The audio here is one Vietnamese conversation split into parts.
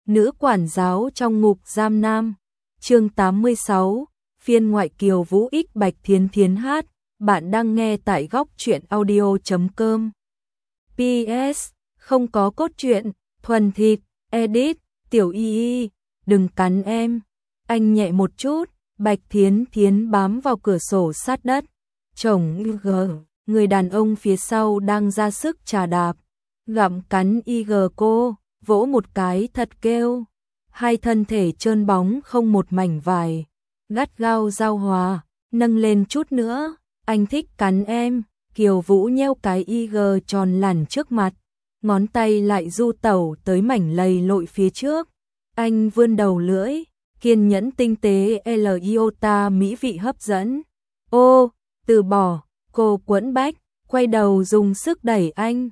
Nữ quản giáo trong ngục giam nam. Chương 86, phiên ngoại Kiều Vũ X Bạch Thiến Thiến hát. Bạn đang nghe tại góc truyện audio.com. PS, không có cốt truyện, thuần thịt, edit, tiểu y, đừng cắn em. Anh nhẹ một chút, Bạch Thiến Thiến bám vào cửa sổ sát đất. Chồng người đàn ông phía sau đang ra sức chà đạp, gặm cắn cô, vỗ một cái thật kêu. Hai thân thể trơn bóng không một mảnh vải, gắt gao giao hòa, nâng lên chút nữa, anh thích cắn em. Kiều Vũ nheo cái tròn lẳn trước mặt, ngón tay lại du tẩu tới mảnh lầy lội phía trước. Anh vươn đầu lưỡi, kiên nhẫn tinh tế iota mỹ vị hấp dẫn. Ô, từ bỏ, cô quẫn bách, quay đầu dùng sức đẩy anh.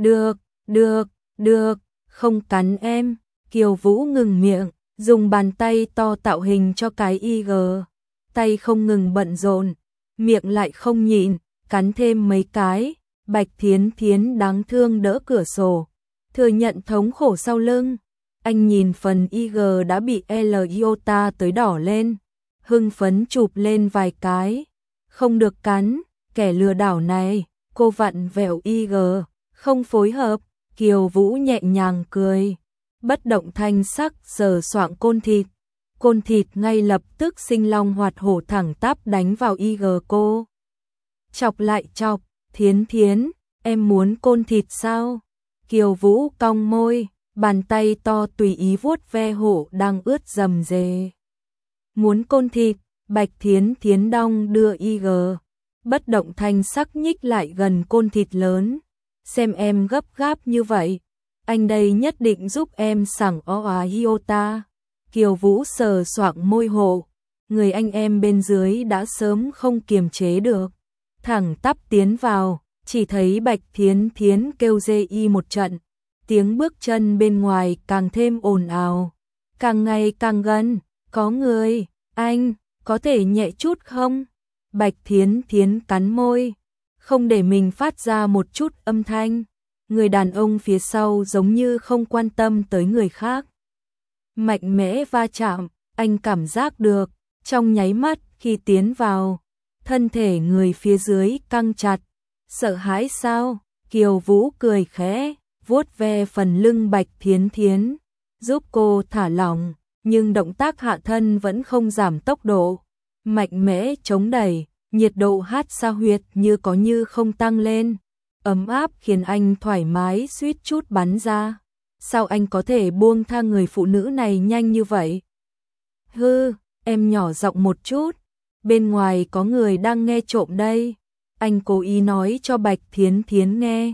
Được, không cắn em. Kiều Vũ ngừng miệng, dùng bàn tay to tạo hình cho cái tay không ngừng bận rộn, miệng lại không nhịn, cắn thêm mấy cái. Bạch Thiến Thiến đáng thương đỡ cửa sổ, thừa nhận thống khổ sau lưng. Anh nhìn phần đã bị iota tới đỏ lên, hưng phấn chụp lên vài cái. Không được cắn, kẻ lừa đảo này. Cô vặn vẹo không phối hợp. Kiều Vũ nhẹ nhàng cười, bất động thanh sắc sờ soạng côn thịt ngay lập tức sinh long hoạt hổ thẳng tắp đánh vào cô. Chọc lại chọc, Thiến Thiến, em muốn côn thịt sao? Kiều Vũ cong môi, bàn tay to tùy ý vuốt ve hổ đang ướt rầm rề. Muốn côn thịt, Bạch Thiến Thiến đong đưa bất động thanh sắc nhích lại gần côn thịt lớn. Xem em gấp gáp như vậy, anh đây nhất định giúp em sảng iota. Kiều Vũ sờ soạng môi hộ, người anh em bên dưới đã sớm không kiềm chế được, thẳng tắp tiến vào. Chỉ thấy Bạch Thiến Thiến kêu một trận, tiếng bước chân bên ngoài càng thêm ồn ào, càng ngày càng gần. Có người, anh, có thể nhẹ chút không? Bạch Thiến Thiến cắn môi, không để mình phát ra một chút âm thanh. Người đàn ông phía sau giống như không quan tâm tới người khác. Mạnh mẽ va chạm, anh cảm giác được, trong nháy mắt khi tiến vào, thân thể người phía dưới căng chặt. Sợ hãi sao? Kiều Vũ cười khẽ, vuốt ve phần lưng Bạch Thiến Thiến, giúp cô thả lỏng, nhưng động tác hạ thân vẫn không giảm tốc độ. Mạnh mẽ chống đẩy, nhiệt độ hát sa huyệt như có như không tăng lên, ấm áp khiến anh thoải mái suýt chút bắn ra. Sao anh có thể buông tha người phụ nữ này nhanh như vậy? Hư, em nhỏ giọng một chút, bên ngoài có người đang nghe trộm đây. Anh cố ý nói cho Bạch Thiến Thiến nghe.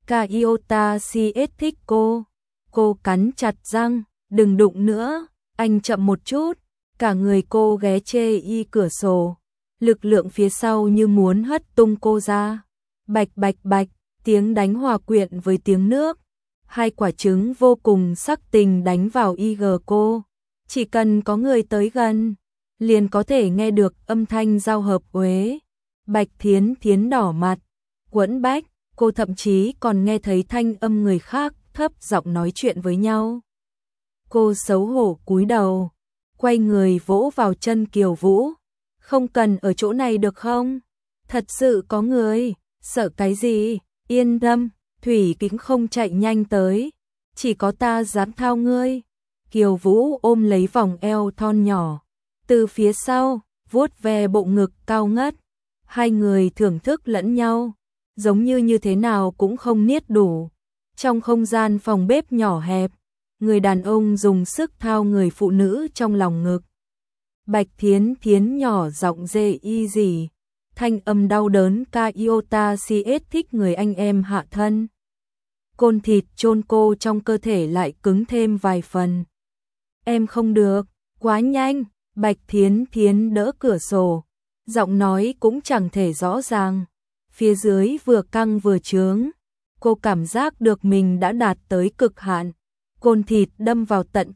Iota CS thích cô. Cô cắn chặt răng, đừng đụng nữa. Anh chậm một chút, cả người cô ghé chê cửa sổ. Lực lượng phía sau như muốn hất tung cô ra. Bạch bạch bạch, tiếng đánh hòa quyện với tiếng nước. Hai quả trứng vô cùng sắc tình đánh vào cô. Chỉ cần có người tới gần, liền có thể nghe được âm thanh giao hợp uế. Bạch Thiến Thiến đỏ mặt, quẫn bách, cô thậm chí còn nghe thấy thanh âm người khác thấp giọng nói chuyện với nhau. Cô xấu hổ cúi đầu, quay người vỗ vào chân Kiều Vũ. Không cần ở chỗ này được không? Thật sự có người, sợ cái gì? Yên tâm, Thủy Kính không chạy nhanh tới, chỉ có ta dám thao ngươi. Kiều Vũ ôm lấy vòng eo thon nhỏ, từ phía sau, vuốt ve bộ ngực cao ngất. Hai người thưởng thức lẫn nhau, giống như thế nào cũng không niết đủ. Trong không gian phòng bếp nhỏ hẹp, người đàn ông dùng sức thao người phụ nữ trong lòng ngực. Bạch Thiến Thiến nhỏ giọng gì, thanh âm đau đớn iota CS thích người anh em hạ thân. Côn thịt chôn cô trong cơ thể lại cứng thêm vài phần. Em không được, quá nhanh. Bạch Thiến Thiến đỡ cửa sổ, giọng nói cũng chẳng thể rõ ràng. Phía dưới vừa căng vừa trướng, cô cảm giác được mình đã đạt tới cực hạn. Côn thịt đâm vào tận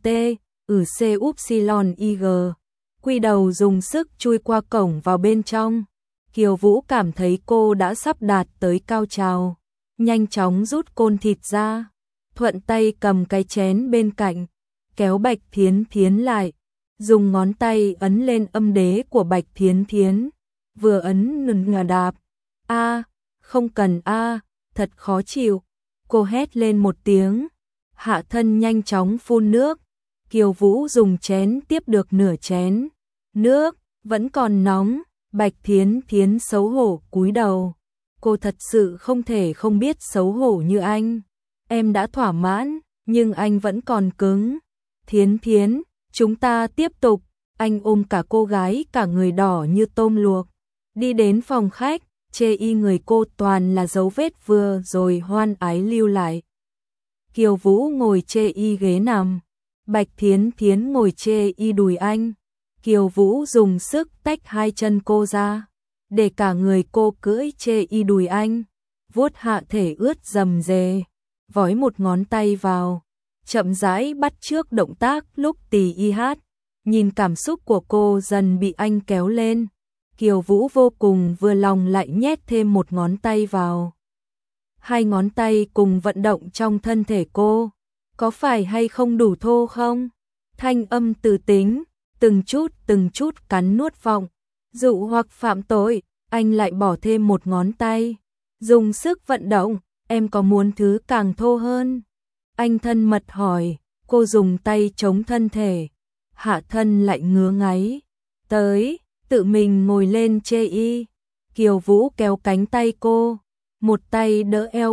quy đầu dùng sức chui qua cổng vào bên trong. Kiều Vũ cảm thấy cô đã sắp đạt tới cao trào, nhanh chóng rút côn thịt ra, thuận tay cầm cái chén bên cạnh, kéo Bạch Thiến Thiến lại, dùng ngón tay ấn lên âm đế của Bạch Thiến Thiến, vừa ấn ngà đạp. A, không cần a, thật khó chịu. Cô hét lên một tiếng, hạ thân nhanh chóng phun nước. Kiều Vũ dùng chén tiếp được nửa chén. Nước vẫn còn nóng, Bạch Thiến Thiến xấu hổ cúi đầu. Cô thật sự không thể không biết xấu hổ như anh. Em đã thỏa mãn, nhưng anh vẫn còn cứng. Thiến Thiến, chúng ta tiếp tục. Anh ôm cả cô gái cả người đỏ như tôm luộc. Đi đến phòng khách, chê y người cô toàn là dấu vết vừa rồi hoan ái lưu lại. Kiều Vũ ngồi chê y ghế nằm. Bạch Thiến Thiến ngồi chê y đùi anh. Kiều Vũ dùng sức tách hai chân cô ra, để cả người cô cưỡi chê y đùi anh, vuốt hạ thể ướt rầm rề, vói một ngón tay vào, chậm rãi bắt chước động tác lúc tì y hát. Nhìn cảm xúc của cô dần bị anh kéo lên, Kiều Vũ vô cùng vừa lòng lại nhét thêm một ngón tay vào. Hai ngón tay cùng vận động trong thân thể cô, có phải hay không đủ thô không? Thanh âm từ tính, từng chút cắn nuốt vọng, dụ hoặc phạm tội, anh lại bỏ thêm một ngón tay, dùng sức vận động, em có muốn thứ càng thô hơn? Anh thân mật hỏi, cô dùng tay chống thân thể, hạ thân lại ngứa ngáy, tới, tự mình ngồi lên chê y. Kiều Vũ kéo cánh tay cô, một tay đỡ eo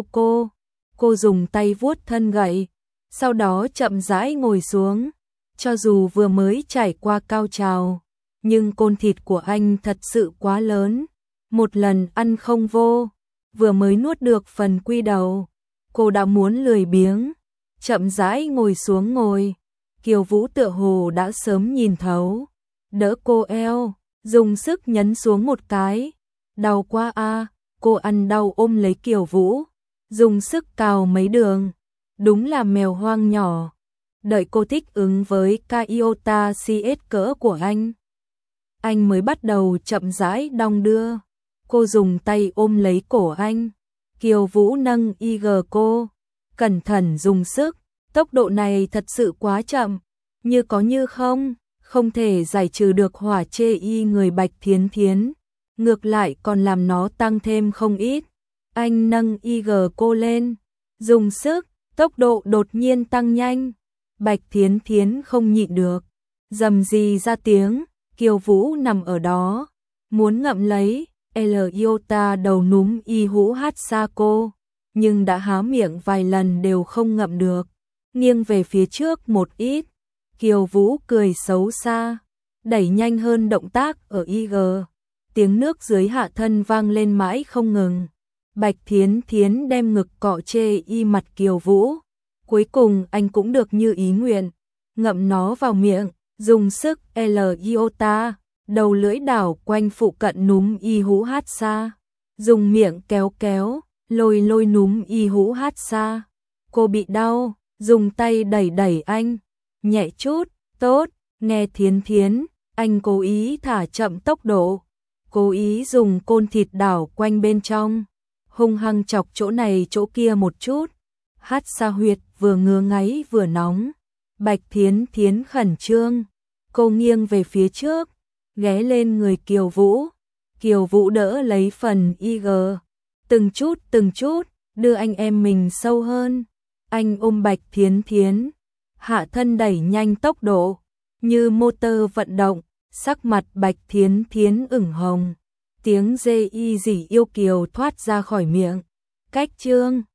cô dùng tay vuốt thân gậy, sau đó chậm rãi ngồi xuống. Cho dù vừa mới trải qua cao trào, nhưng côn thịt của anh thật sự quá lớn, một lần ăn không vô, vừa mới nuốt được phần quy đầu, cô đã muốn lười biếng, chậm rãi ngồi xuống ngồi. Kiều Vũ tựa hồ đã sớm nhìn thấu, đỡ cô eo, dùng sức nhấn xuống một cái, đau quá a. Cô ăn đau ôm lấy Kiều Vũ, dùng sức cào mấy đường, đúng là mèo hoang nhỏ. Đợi cô thích ứng với Iota CS cỡ của anh mới bắt đầu chậm rãi đong đưa. Cô dùng tay ôm lấy cổ anh, Kiều Vũ nâng IG cô, cẩn thận dùng sức, tốc độ này thật sự quá chậm, như có như không thể giải trừ được hỏa chê y người Bạch Thiến Thiến, ngược lại còn làm nó tăng thêm không ít. Anh nâng IG cô lên, dùng sức, tốc độ đột nhiên tăng nhanh. Bạch Thiến Thiến không nhịn được, rầm rì ra tiếng. Kiều Vũ nằm ở đó, muốn ngậm lấy Iota đầu núm y hũ hát xa cô, nhưng đã há miệng vài lần đều không ngậm được, nghiêng về phía trước một ít. Kiều Vũ cười xấu xa, đẩy nhanh hơn động tác ở IG, tiếng nước dưới hạ thân vang lên mãi không ngừng. Bạch Thiến Thiến đem ngực cọ chê y mặt Kiều Vũ, cuối cùng anh cũng được như ý nguyện, ngậm nó vào miệng, dùng sức Iota, đầu lưỡi đảo quanh phụ cận núm y hũ hát xa, dùng miệng kéo, lôi núm y hũ hát xa. Cô bị đau, dùng tay đẩy anh, nhẹ chút, tốt, nghe Thiến Thiến, anh cố ý thả chậm tốc độ, cố ý dùng côn thịt đảo quanh bên trong, hung hăng chọc chỗ này chỗ kia một chút, hát xa huyệt vừa ngứa ngáy vừa nóng. Bạch Thiến Thiến khẩn trương, cô nghiêng về phía trước, ghé lên người Kiều Vũ. Kiều Vũ đỡ lấy phần IG, từng chút, đưa anh em mình sâu hơn. Anh ôm Bạch Thiến Thiến, hạ thân đẩy nhanh tốc độ, như motor vận động, sắc mặt Bạch Thiến Thiến ửng hồng. Tiếng dê y dỉ yêu kiều thoát ra khỏi miệng. Cách chương